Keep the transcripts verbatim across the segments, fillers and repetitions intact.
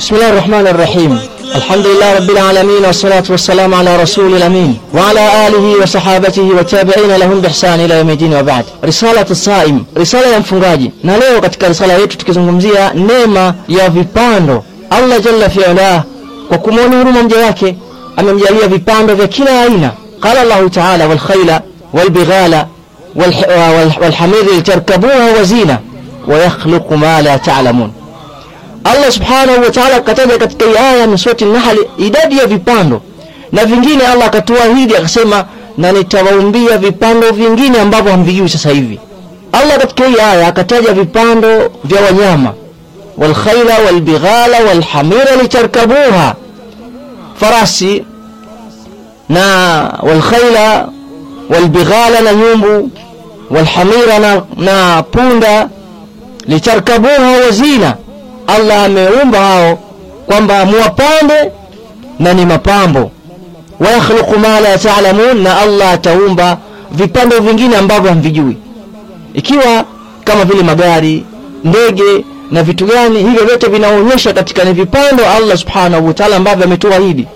بسم الله الرحمن الرحيم. الحمد لله رب العالمين والصلاة والسلام على رسول الأمين وعلى آله وصحابته وتابعين لهم بإحسان إلى يوم الدين وبعد. رسالة الصائم, risala ya mfungaji. Na leo katika risala yetu tukizungumzia neema ya vipando. Allah jalla fi'ala kwa kumwona huruma mja wake amemjalia vipando vya kila aina. Qala Allah ta'ala wal khayla wal bighala wal hamira litarkabuha wa zina wa yakhluqu ma la ta'lamun. Allah subhanahu wa ta'ala kataja katika aya ya surati an-Nahl idadi ya vipando, na vingine Allah akatuahidi akasema na nitawaumbia vipando vingine ambavyo hamvijui sasa hivi. Allah katika hii aya akataja vipando vya wanyama, wal khayla wal bighala wal hamira litarkabuha, farasi na wal khayla wal bighala na nyumbu, wal hamira na, na punda, litarkabuha wa zina. Allah ameumba hao kwamba muwapande na ni mapambo. Wa yakhluqu ma la ta'lamun, na Allah ataumba vipando vingine ambavyo hamvijui, ikiwa kama vile magari, ndege na vitu gani. Hivyo vyote vinaonyesha katika ni vipando Allah subhanahu wa ta'ala ambavyo ametuahidi.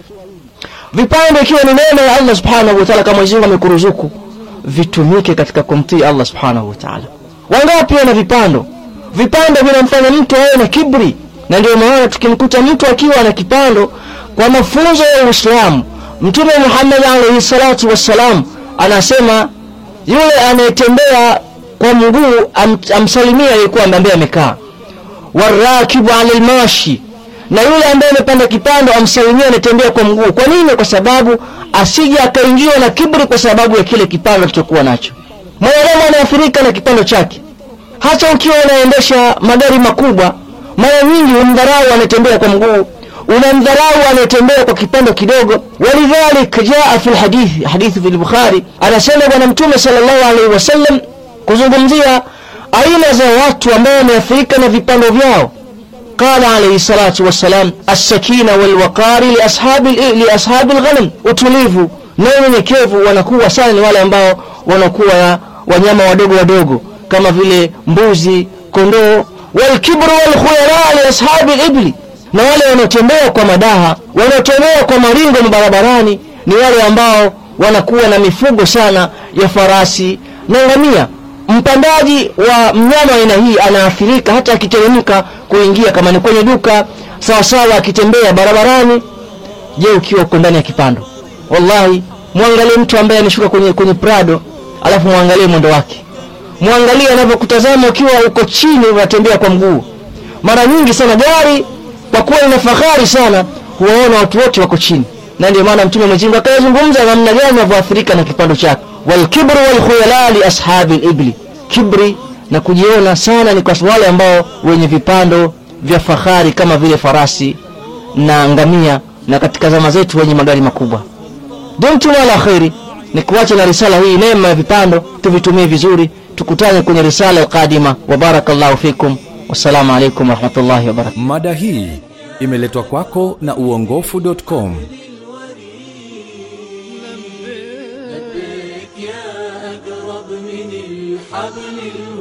Vipando ikiwa ni neema ya Allah subhanahu wa ta'ala, kama Mwenyezi Mungu amekuruzuku, vitumike katika kumtii Allah subhanahu wa ta'ala. Wangapi wana vipando? Vipando vinamfanya mtu awe na kibri, na ndio maana tukimkuta mtu akiwa na kipando kwa mafunzo ya Uislamu, Mtume Muhammad alayhi salatu wassalam anasema yule anayetembea kwa mguu am, amsalimia alikuwa ambaye amekaa, warakibu alal mashi, na yule ambaye amepanda kipando amsalimia anatembea kwa mguu. Kwa nini? Kwa sababu asije akaingiwa na kibri kwa sababu ya kile kipando alichokuwa nacho. Mwanadamu anaathirika na kipando chake. Hata ukiwa unaendesha magari makubwa, mara nyingi umdharau anatembea kwa mguu, unamdharau anatembea kwa kipando kidogo. Walidhalik jaa fi alhadith, hadithi fi al-Bukhari, anasema bwana Mtume sallallahu alaihi wasallam kuzungumzia aina za watu ambao wameathirika na vipando vyao. Qala alayhi salatu wassalam, as-sakina wal waqari li ashabi li ashabi al-ghanam, utulivu na unyenyekevu wanakuwa sana ni wale ambao wanakuwa wanyama wadogo wadogo kama vile mbuzi, kondoo. Wal kibru wal khuyala li ashabi al-ibli, na wale wanaotembea kwa madaha, wanaotembea kwa maringo barabarani ni wale ambao wanakuwa na mifugo sana ya farasi na ngamia. Mpandaji wa mnyama aina hii anaathirika hata akiteremka kuingia kama ni kwenye duka, sawa sawa akitembea barabarani. Je, ukiwa uko ndani ya kipando? Wallahi, muangalie mtu ambaye anashuka kwenye kwenye Prado, alafu muangalie mwendo wake. Muangalie anapokutazama ukiwa uko chini unatembea kwa mguu. Mara nyingi sana gari kwa kuwa ina fahari sana huwaona watu wote wako chini. Na ndio maana Mtume Mwenyezi Mungu akazungumza namna gani wanaathirika na kipando chake. Wal kibru wal khuyala li ashabi al-ibli, kibri na kujiona sana ni kwa wale ambao wenye vipando vya fahari kama vile farasi na ngamia, na katika zama zetu wenye magari makubwa. Dumtu ala khairi, ni kuacha na risala hii, neema ya vipando tuvitumie vizuri. Tukutane kwenye risala al-qadima, wa barakallahu fikum, wassalamu alaykum wa rahmatullahi wa barakatuh. Mada hii imeletwa kwako na uongofu dot com. يا أقرب من الحبل